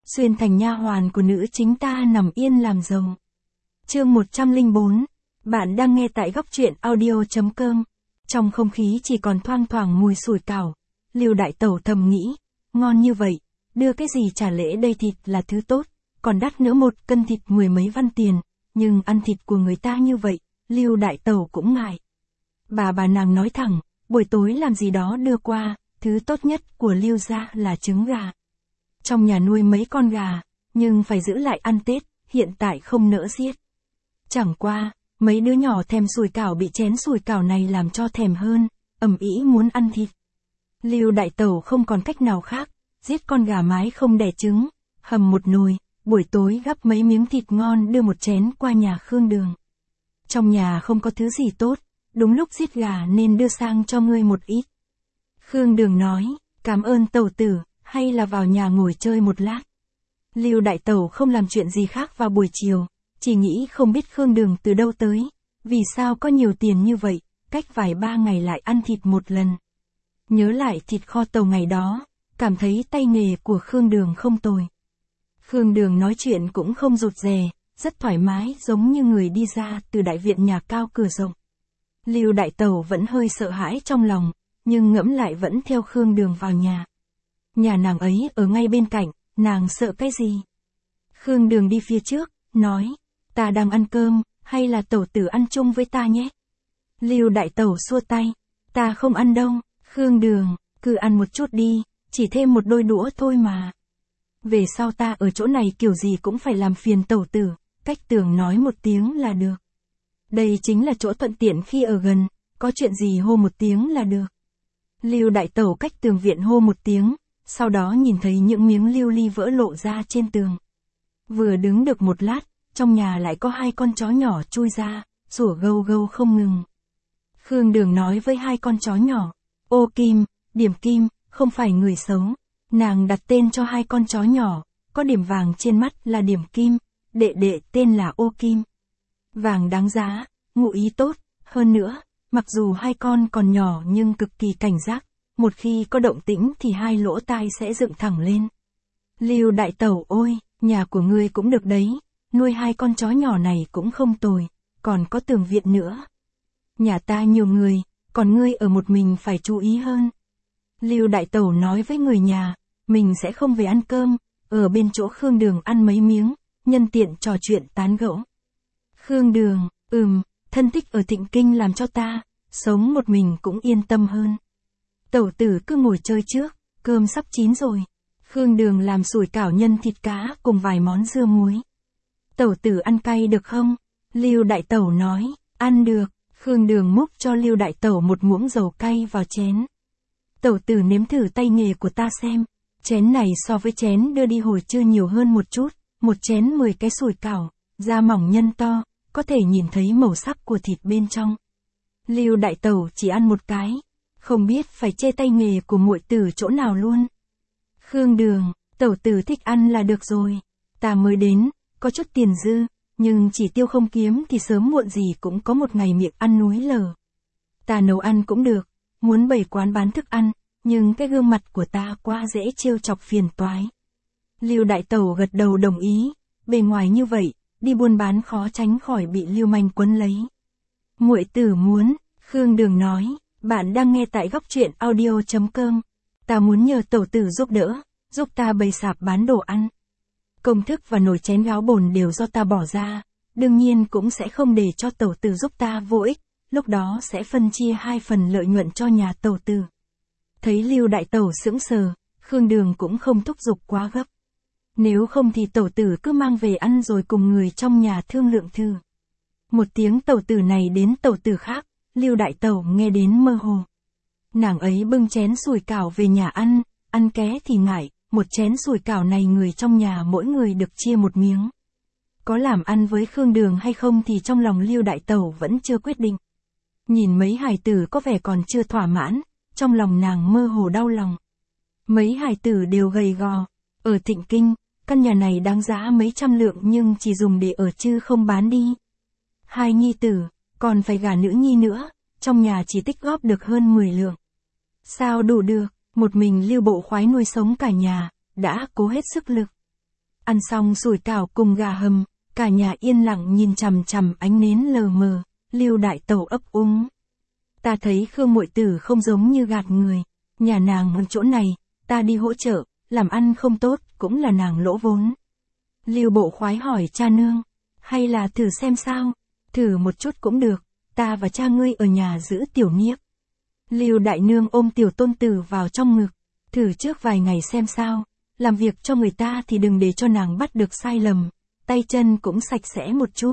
xuyên thành nha hoàn của nữ chính ta nằm yên làm rồng. Chương 104. Bạn đang nghe tại góc truyện audio.com. Trong không khí chỉ còn thoang thoảng mùi sủi cảo. Lưu Đại Tẩu thầm nghĩ, ngon như vậy, đưa cái gì trả lễ đây, thịt là thứ tốt, còn đắt nữa, 1 cân thịt 10 mấy văn tiền, nhưng ăn thịt của người ta như vậy, Lưu Đại Tẩu cũng ngại. Bà nàng nói thẳng, buổi tối làm gì đó đưa qua, thứ tốt nhất của Lưu gia là trứng gà. Trong nhà nuôi mấy con gà, nhưng phải giữ lại ăn Tết, hiện tại không nỡ giết. Chẳng qua, mấy đứa nhỏ thèm sủi cảo bị chén sủi cảo này làm cho thèm hơn, ầm ĩ muốn ăn thịt. Lưu Đại Tẩu không còn cách nào khác, giết con gà mái không đẻ trứng, hầm một nồi, buổi tối gắp mấy miếng thịt ngon đưa một chén qua nhà Khương Đường. Trong nhà không có thứ gì tốt, đúng lúc giết gà nên đưa sang cho ngươi một ít. Khương Đường nói, cảm ơn tẩu tử, hay là vào nhà ngồi chơi một lát. Lưu Đại Tẩu không làm chuyện gì khác vào buổi chiều, chỉ nghĩ không biết Khương Đường từ đâu tới, vì sao có nhiều tiền như vậy, cách vài 3 ngày lại ăn thịt một lần. Nhớ lại thịt kho tàu ngày đó, cảm thấy tay nghề của Khương Đường không tồi. Khương Đường nói chuyện cũng không rụt rè, rất thoải mái, giống như người đi ra từ đại viện nhà cao cửa rộng. Lưu Đại Tẩu vẫn hơi sợ hãi trong lòng, nhưng ngẫm lại vẫn theo Khương Đường vào nhà. Nhà nàng ấy ở ngay bên cạnh, nàng sợ cái gì? Khương Đường đi phía trước, nói, ta đang ăn cơm, hay là tẩu tử ăn chung với ta nhé? Lưu Đại Tẩu xua tay, ta không ăn đâu. Khương Đường, cứ ăn một chút đi, chỉ thêm một đôi đũa thôi mà. Về sau ta ở chỗ này kiểu gì cũng phải làm phiền tẩu tử, cách tường nói một tiếng là được. Đây chính là chỗ thuận tiện khi ở gần, có chuyện gì hô một tiếng là được. Lưu Đại Tẩu cách tường viện hô một tiếng, sau đó nhìn thấy những miếng lưu ly vỡ lộ ra trên tường. Vừa đứng được một lát, trong nhà lại có 2 con chó nhỏ chui ra, sủa gâu gâu không ngừng. Khương Đường nói với 2 con chó nhỏ, Ô Kim, Điểm Kim, không phải người xấu. Nàng đặt tên cho 2 con chó nhỏ, có điểm vàng trên mắt là Điểm Kim, đệ đệ tên là Ô Kim. Vàng đáng giá, ngụ ý tốt, hơn nữa, mặc dù 2 con còn nhỏ nhưng cực kỳ cảnh giác, một khi có động tĩnh thì 2 lỗ tai sẽ dựng thẳng lên. Lưu Đại Tẩu ôi, nhà của ngươi cũng được đấy, nuôi 2 con chó nhỏ này cũng không tồi, còn có tường viện nữa. Nhà ta nhiều người, còn ngươi ở một mình phải chú ý hơn. Lưu Đại Tẩu nói với người nhà, mình sẽ không về ăn cơm, ở bên chỗ Khương Đường ăn mấy miếng, nhân tiện trò chuyện tán gẫu. Khương Đường, thân thích ở Thịnh Kinh làm cho ta, sống một mình cũng yên tâm hơn. Tẩu tử cứ ngồi chơi trước, cơm sắp chín rồi. Khương Đường làm sủi cảo nhân thịt cá cùng vài món dưa muối. Tẩu tử ăn cay được không? Lưu Đại Tẩu nói, ăn được. Khương Đường múc cho Lưu Đại Tẩu một muỗng dầu cay vào chén. Tẩu tử nếm thử tay nghề của ta xem. Chén này so với chén đưa đi hồi trưa nhiều hơn một chút, một chén 10 cái sủi cảo, da mỏng nhân to, có thể nhìn thấy màu sắc của thịt bên trong. Lưu Đại Tẩu chỉ ăn một cái, không biết phải chê tay nghề của muội tử chỗ nào luôn. Khương Đường, tẩu tử thích ăn là được rồi. Ta mới đến, có chút tiền dư, nhưng chỉ tiêu không kiếm thì sớm muộn gì cũng có một ngày miệng ăn núi lở. Ta nấu ăn cũng được, muốn bày quán bán thức ăn, nhưng cái gương mặt của ta quá dễ trêu chọc phiền toái. Lưu Đại Tẩu gật đầu đồng ý, bề ngoài như vậy, đi buôn bán khó tránh khỏi bị lưu manh quấn lấy. Muội tử muốn, Khương Đường nói, bạn đang nghe tại góc truyện audio.com. Ta muốn nhờ tẩu tử giúp đỡ, giúp ta bày sạp bán đồ ăn. Công thức và nồi chén gáo bồn đều do ta bỏ ra, đương nhiên cũng sẽ không để cho tẩu tử giúp ta vô ích, lúc đó sẽ phân chia 2 phần lợi nhuận cho nhà tẩu tử. Thấy Lưu Đại Tẩu sững sờ, Khương Đường cũng không thúc giục quá gấp. Nếu không thì tẩu tử cứ mang về ăn rồi cùng người trong nhà thương lượng thử. Một tiếng tẩu tử này đến tẩu tử khác, Lưu Đại Tẩu nghe đến mơ hồ. Nàng ấy bưng chén sủi cảo về nhà ăn ké thì ngại, một chén sủi cảo này người trong nhà mỗi người được chia một miếng. Có làm ăn với Khương Đường hay không thì trong lòng Lưu Đại Tẩu vẫn chưa quyết định. Nhìn mấy hài tử có vẻ còn chưa thỏa mãn, trong lòng nàng mơ hồ đau lòng. Mấy hài tử đều gầy gò, ở Thịnh Kinh, căn nhà này đáng giá mấy trăm lượng nhưng chỉ dùng để ở chứ không bán đi. 2 nhi tử, còn phải gả nữ nhi nữa, trong nhà chỉ tích góp được hơn 10 lượng. Sao đủ được, một mình Lưu Bộ Khoái nuôi sống cả nhà, đã cố hết sức lực. Ăn xong sủi cảo cùng gà hầm, cả nhà yên lặng nhìn chằm chằm ánh nến lờ mờ, Lưu đại tẩu ấp úng. Ta thấy Khương muội tử không giống như gạt người, nhà nàng ở chỗ này, ta đi hỗ trợ, làm ăn không tốt, cũng là nàng lỗ vốn. Lưu bộ khoái hỏi cha nương, hay là thử xem sao, thử một chút cũng được, ta và cha ngươi ở nhà giữ tiểu niếp. Lưu đại nương ôm tiểu tôn tử vào trong ngực, thử trước vài ngày xem sao, làm việc cho người ta thì đừng để cho nàng bắt được sai lầm, tay chân cũng sạch sẽ một chút.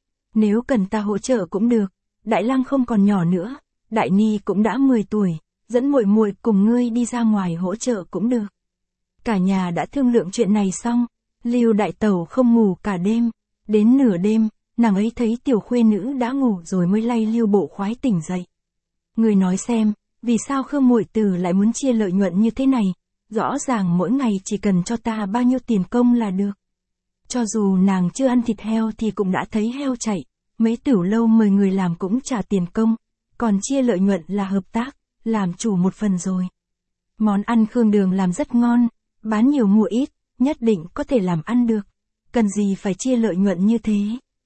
Nếu cần ta hỗ trợ cũng được, Đại Lang không còn nhỏ nữa, Đại Ni cũng đã 10 tuổi, dẫn muội muội cùng ngươi đi ra ngoài hỗ trợ cũng được. Cả nhà đã thương lượng chuyện này xong, Lưu đại tẩu không ngủ cả đêm, đến nửa đêm, nàng ấy thấy tiểu khuê nữ đã ngủ rồi mới lay Lưu bộ khoái tỉnh dậy. Người nói xem, vì sao Khương muội tử lại muốn chia lợi nhuận như thế này, rõ ràng mỗi ngày chỉ cần cho ta bao nhiêu tiền công là được. Cho dù nàng chưa ăn thịt heo thì cũng đã thấy heo chạy, mấy tửu lâu mời người làm cũng trả tiền công, còn chia lợi nhuận là hợp tác, làm chủ một phần rồi. Món ăn Khương Đường làm rất ngon, bán nhiều mua ít, nhất định có thể làm ăn được, cần gì phải chia lợi nhuận như thế.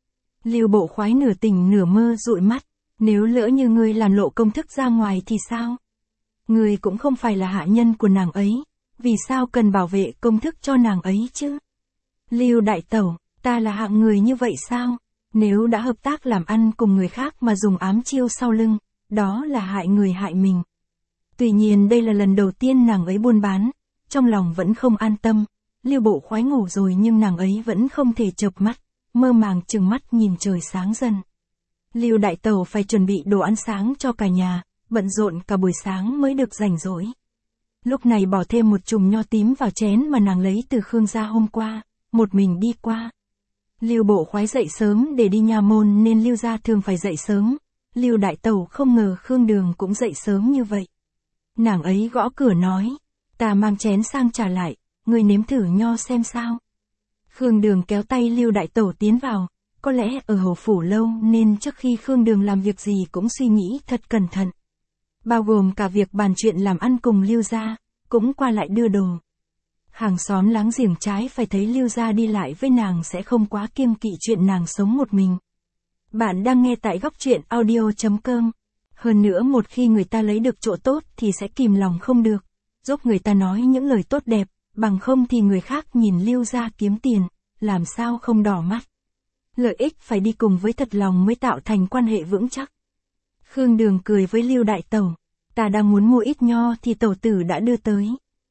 Lưu bộ khoái nửa tỉnh nửa mơ dụi mắt, nếu lỡ như ngươi làm lộ công thức ra ngoài thì sao? Ngươi cũng không phải là hạ nhân của nàng ấy, vì sao cần bảo vệ công thức cho nàng ấy chứ? Lưu đại tẩu, ta là hạng người như vậy sao? Nếu đã hợp tác làm ăn cùng người khác mà dùng ám chiêu sau lưng, đó là hại người hại mình. Tuy nhiên đây là lần đầu tiên nàng ấy buôn bán, trong lòng vẫn không an tâm, Lưu bộ khoái ngủ rồi nhưng nàng ấy vẫn không thể chợp mắt, mơ màng trừng mắt nhìn trời sáng dần. Lưu đại tẩu phải chuẩn bị đồ ăn sáng cho cả nhà, bận rộn cả buổi sáng mới được rảnh rỗi. Lúc này bỏ thêm một chùm nho tím vào chén mà nàng lấy từ Khương gia hôm qua, một mình đi qua. Lưu bộ khoái dậy sớm để đi nha môn nên Lưu gia thường phải dậy sớm, Lưu đại tẩu không ngờ Khương Đường cũng dậy sớm như vậy. Nàng ấy gõ cửa nói, ta mang chén sang trả lại, ngươi nếm thử nho xem sao. Khương Đường kéo tay Lưu đại tẩu tiến vào, có lẽ ở hầu phủ lâu nên trước khi Khương Đường làm việc gì cũng suy nghĩ thật cẩn thận. Bao gồm cả việc bàn chuyện làm ăn cùng Lưu gia, cũng qua lại đưa đồ. Hàng xóm láng giềng trái phải thấy Lưu gia đi lại với nàng sẽ không quá kiêng kỵ chuyện nàng sống một mình. Bạn đang nghe tại góc truyện audio.com. Hơn nữa một khi người ta lấy được chỗ tốt thì sẽ kìm lòng không được, giúp người ta nói những lời tốt đẹp, bằng không thì người khác nhìn Lưu gia kiếm tiền, làm sao không đỏ mắt. Lợi ích phải đi cùng với thật lòng mới tạo thành quan hệ vững chắc. Khương Đường cười với Lưu đại tẩu, ta đang muốn mua ít nho thì tẩu tử đã đưa tới.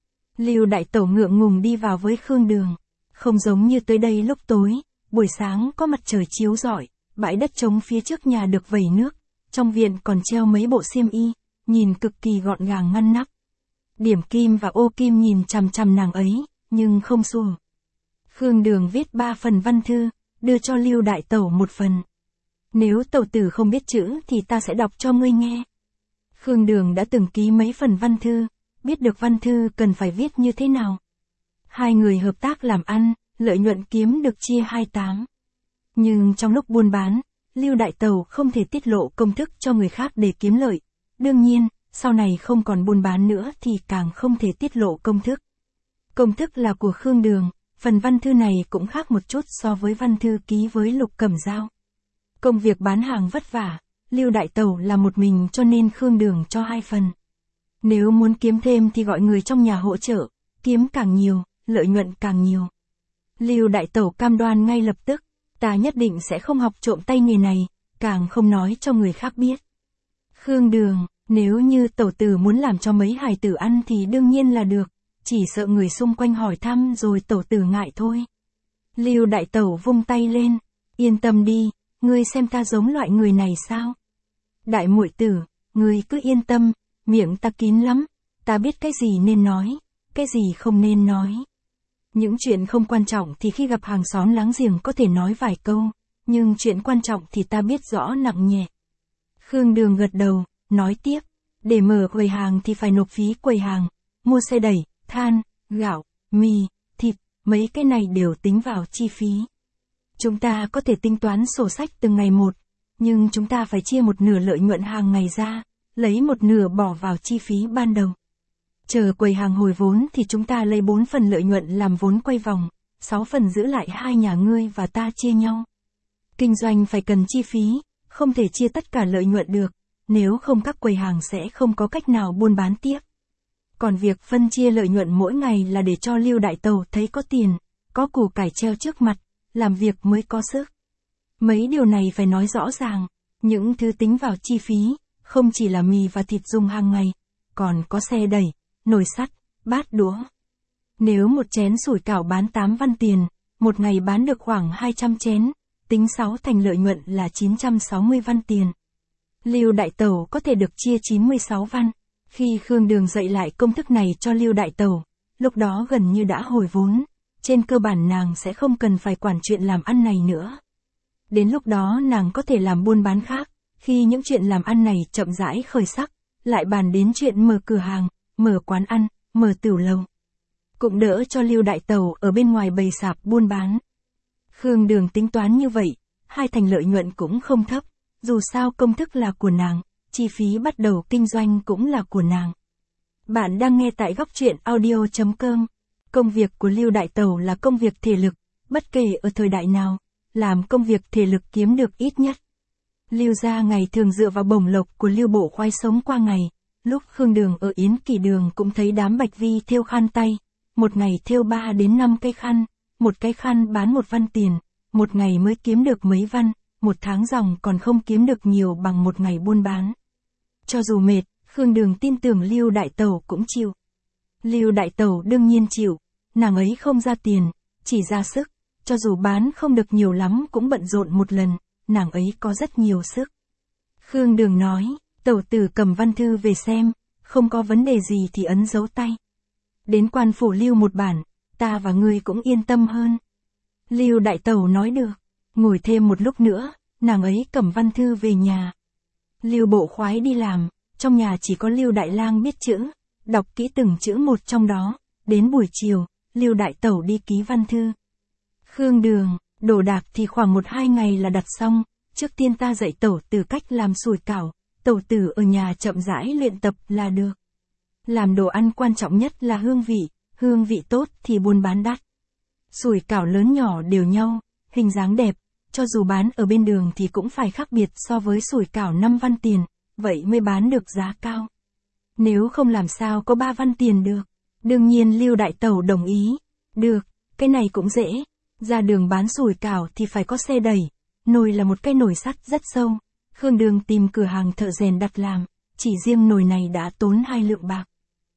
Lưu đại tẩu ngượng ngùng đi vào với Khương Đường, không giống như tới đây lúc tối, buổi sáng có mặt trời chiếu rọi, bãi đất trống phía trước nhà được vẩy nước, trong viện còn treo mấy bộ xiêm y, nhìn cực kỳ gọn gàng ngăn nắp. Điểm kim và ô kim nhìn chằm chằm nàng ấy, nhưng không xua. Khương Đường viết 3 phần văn thư, đưa cho Lưu đại tẩu một phần. Nếu tẩu tử không biết chữ thì ta sẽ đọc cho ngươi nghe. Khương Đường đã từng ký mấy phần văn thư, biết được văn thư cần phải viết như thế nào. Hai người hợp tác làm ăn, lợi nhuận kiếm được chia 28. Nhưng trong lúc buôn bán, Lưu đại tẩu không thể tiết lộ công thức cho người khác để kiếm lợi. Đương nhiên, sau này không còn buôn bán nữa thì càng không thể tiết lộ công thức. Công thức là của Khương Đường, phần văn thư này cũng khác một chút so với văn thư ký với Lục Cẩm Dao. Công việc bán hàng vất vả, Lưu đại tẩu là một mình cho nên Khương Đường cho 2 phần. Nếu muốn kiếm thêm thì gọi người trong nhà hỗ trợ, kiếm càng nhiều, lợi nhuận càng nhiều. Lưu đại tẩu cam đoan ngay lập tức, ta nhất định sẽ không học trộm tay nghề này, càng không nói cho người khác biết. Khương Đường, nếu như tẩu tử muốn làm cho mấy hài tử ăn thì đương nhiên là được, chỉ sợ người xung quanh hỏi thăm rồi tẩu tử ngại thôi. Lưu đại tẩu vung tay lên, yên tâm đi, ngươi xem ta giống loại người này sao? Đại muội tử, ngươi cứ yên tâm, miệng ta kín lắm, ta biết cái gì nên nói, cái gì không nên nói. Những chuyện không quan trọng thì khi gặp hàng xóm láng giềng có thể nói vài câu, nhưng chuyện quan trọng thì ta biết rõ nặng nhẹ. Khương Đường gật đầu, nói tiếp, để mở quầy hàng thì phải nộp phí quầy hàng, mua xe đẩy, than, gạo, mì, thịt, mấy cái này đều tính vào chi phí. Chúng ta có thể tính toán sổ sách từng ngày một, nhưng chúng ta phải chia một nửa lợi nhuận hàng ngày ra, lấy một nửa bỏ vào chi phí ban đầu. Chờ quầy hàng hồi vốn thì chúng ta lấy 4 phần lợi nhuận làm vốn quay vòng, 6 phần giữ lại hai nhà ngươi và ta chia nhau. Kinh doanh phải cần chi phí, không thể chia tất cả lợi nhuận được, nếu không các quầy hàng sẽ không có cách nào buôn bán tiếp. Còn việc phân chia lợi nhuận mỗi ngày là để cho Lưu Đại Tẩu thấy có tiền, có củ cải treo trước mặt, làm việc mới có sức. Mấy điều này phải nói rõ ràng, những thứ tính vào chi phí, không chỉ là mì và thịt dùng hàng ngày, còn có xe đẩy, nồi sắt, bát đũa. Nếu một chén sủi cảo bán 8 văn tiền, một ngày bán được khoảng 200 chén, tính 6 thành lợi nhuận là 960 văn tiền. Lưu Đại Tẩu có thể được chia 96 văn. Khi Khương Đường dạy lại công thức này cho Lưu Đại Tẩu, lúc đó gần như đã hồi vốn, trên cơ bản nàng sẽ không cần phải quản chuyện làm ăn này nữa. Đến lúc đó nàng có thể làm buôn bán khác, khi những chuyện làm ăn này chậm rãi khởi sắc, lại bàn đến chuyện mở cửa hàng, mở quán ăn, mở tửu lầu. Cũng đỡ cho Lưu Đại Tẩu ở bên ngoài bày sạp buôn bán. Khương Đường tính toán như vậy, 2 thành lợi nhuận cũng không thấp, dù sao công thức là của nàng, chi phí bắt đầu kinh doanh cũng là của nàng. Bạn đang nghe tại góc truyện audio.com. Công việc của Lưu Đại Tẩu là công việc thể lực, bất kể ở thời đại nào, làm công việc thể lực kiếm được ít nhất. Lưu gia ngày thường dựa vào bổng lộc của Lưu Bộ Khoái sống qua ngày, lúc Khương Đường ở Yến Kỳ Đường cũng thấy đám bạch vi thêu khăn tay, một ngày thêu 3 đến 5 cái khăn, một cái khăn bán 1 văn tiền, một ngày mới kiếm được mấy văn, một tháng dòng còn không kiếm được nhiều bằng một ngày buôn bán. Cho dù mệt, Khương Đường tin tưởng Lưu Đại Tẩu cũng chịu. Lưu Đại Tẩu đương nhiên chịu, nàng ấy không ra tiền, chỉ ra sức, cho dù bán không được nhiều lắm cũng bận rộn một lần, nàng ấy có rất nhiều sức. Khương Đường nói, Tẩu tử cầm văn thư về xem, không có vấn đề gì thì ấn dấu tay. Đến quan phủ Lưu một bản, ta và ngươi cũng yên tâm hơn. Lưu Đại Tẩu nói được, ngồi thêm một lúc nữa, nàng ấy cầm văn thư về nhà. Lưu Bộ Khoái đi làm, trong nhà chỉ có Lưu Đại Lang biết chữ, đọc kỹ từng chữ một trong đó, đến buổi chiều, Lưu Đại Tẩu đi ký văn thư. Khương Đường, đồ đạc thì khoảng 1-2 ngày là đặt xong, trước tiên ta dạy Tẩu tử cách làm sủi cảo, Tẩu tử ở nhà chậm rãi luyện tập là được. Làm đồ ăn quan trọng nhất là hương vị tốt thì buôn bán đắt. Sủi cảo lớn nhỏ đều nhau, hình dáng đẹp, cho dù bán ở bên đường thì cũng phải khác biệt so với sủi cảo 5 văn tiền, vậy mới bán được giá cao. Nếu không làm sao có 3 văn tiền được. Đương nhiên Lưu Đại Tẩu đồng ý. Được, cái này cũng dễ. Ra đường bán sủi cảo thì phải có xe đẩy. Nồi là một cái nồi sắt rất sâu. Khương Đường tìm cửa hàng thợ rèn đặt làm. Chỉ riêng nồi này đã tốn 2 lượng bạc.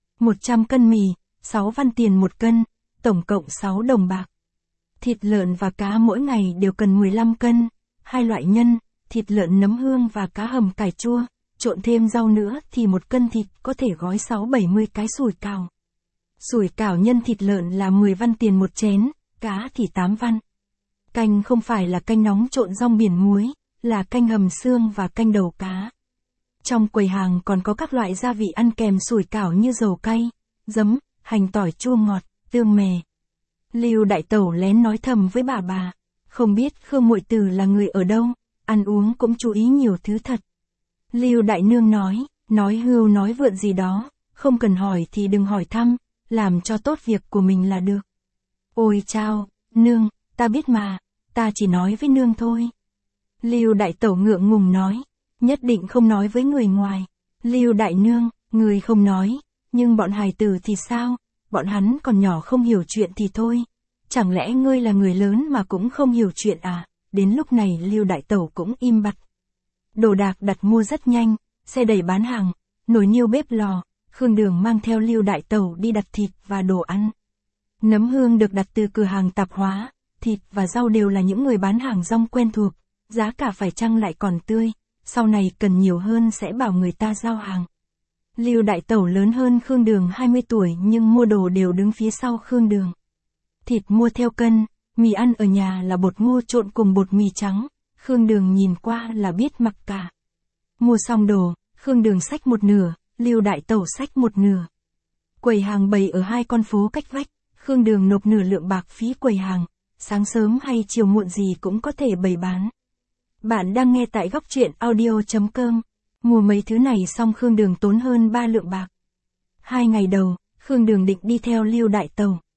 100 cân mì, 6 văn tiền 1 cân, tổng cộng 6 đồng bạc. Thịt lợn và cá mỗi ngày đều cần 15 cân, 2 loại nhân, thịt lợn nấm hương và cá hầm cải chua, trộn thêm rau nữa thì 1 cân thịt có thể gói 6-70 cái sủi cảo. Sủi cảo nhân thịt lợn là 10 văn tiền một chén, cá thì 8 văn. Canh không phải là canh nóng trộn rong biển muối, là canh hầm xương và canh đầu cá. Trong quầy hàng còn có các loại gia vị ăn kèm sủi cảo như dầu cay, giấm, hành tỏi chua ngọt, tương mè. Lưu Đại Tẩu lén nói thầm với bà, không biết Khương muội tử là người ở đâu, ăn uống cũng chú ý nhiều thứ thật. Lưu Đại Nương nói hưu nói vượn gì đó, không cần hỏi thì đừng hỏi thăm, làm cho tốt việc của mình là được. Ôi chao, nương, ta biết mà, ta chỉ nói với nương thôi. Lưu Đại Tẩu ngượng ngùng nói, nhất định không nói với người ngoài. Lưu Đại Nương, người không nói, nhưng bọn hài tử thì sao, bọn hắn còn nhỏ không hiểu chuyện thì thôi. Chẳng lẽ ngươi là người lớn mà cũng không hiểu chuyện à? Đến lúc này Lưu Đại Tẩu cũng im bặt. Đồ đạc đặt mua rất nhanh, xe đẩy bán hàng, nồi niêu bếp lò, Khương Đường mang theo Lưu Đại Tẩu đi đặt thịt và đồ ăn. Nấm hương được đặt từ cửa hàng tạp hóa, thịt và rau đều là những người bán hàng rong quen thuộc, giá cả phải chăng lại còn tươi, sau này cần nhiều hơn sẽ bảo người ta giao hàng. Lưu Đại Tẩu lớn hơn Khương Đường 20 tuổi nhưng mua đồ đều đứng phía sau Khương Đường. Thịt mua theo cân, mì ăn ở nhà là bột ngô trộn cùng bột mì trắng, Khương Đường nhìn qua là biết mặc cả. Mua xong đồ, Khương Đường xách một nửa, Lưu Đại Tẩu xách một nửa. Quầy hàng bày ở 2 con phố cách vách, Khương Đường nộp nửa lượng bạc phí quầy hàng, sáng sớm hay chiều muộn gì cũng có thể bày bán. Bạn đang nghe tại góc truyện audio.com. Mua mấy thứ này xong Khương Đường tốn hơn 3 lượng bạc. 2 ngày đầu, Khương Đường định đi theo Lưu Đại Tẩu.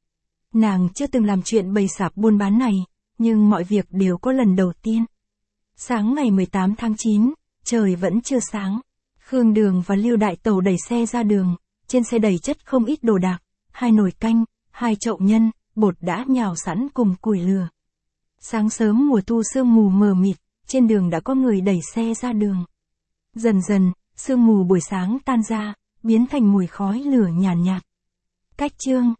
Nàng chưa từng làm chuyện bày sạp buôn bán này, nhưng mọi việc đều có lần đầu tiên. Sáng ngày 18 tháng 9, trời vẫn chưa sáng. Khương Đường và Lưu Đại Tẩu đẩy xe ra đường, trên xe đầy chất không ít đồ đạc, 2 nồi canh, 2 chậu nhân, bột đã nhào sẵn cùng củi lửa. Sáng sớm mùa thu sương mù mờ mịt, trên đường đã có người đẩy xe ra đường. Dần dần, sương mù buổi sáng tan ra, biến thành mùi khói lửa nhàn nhạt. Cách chương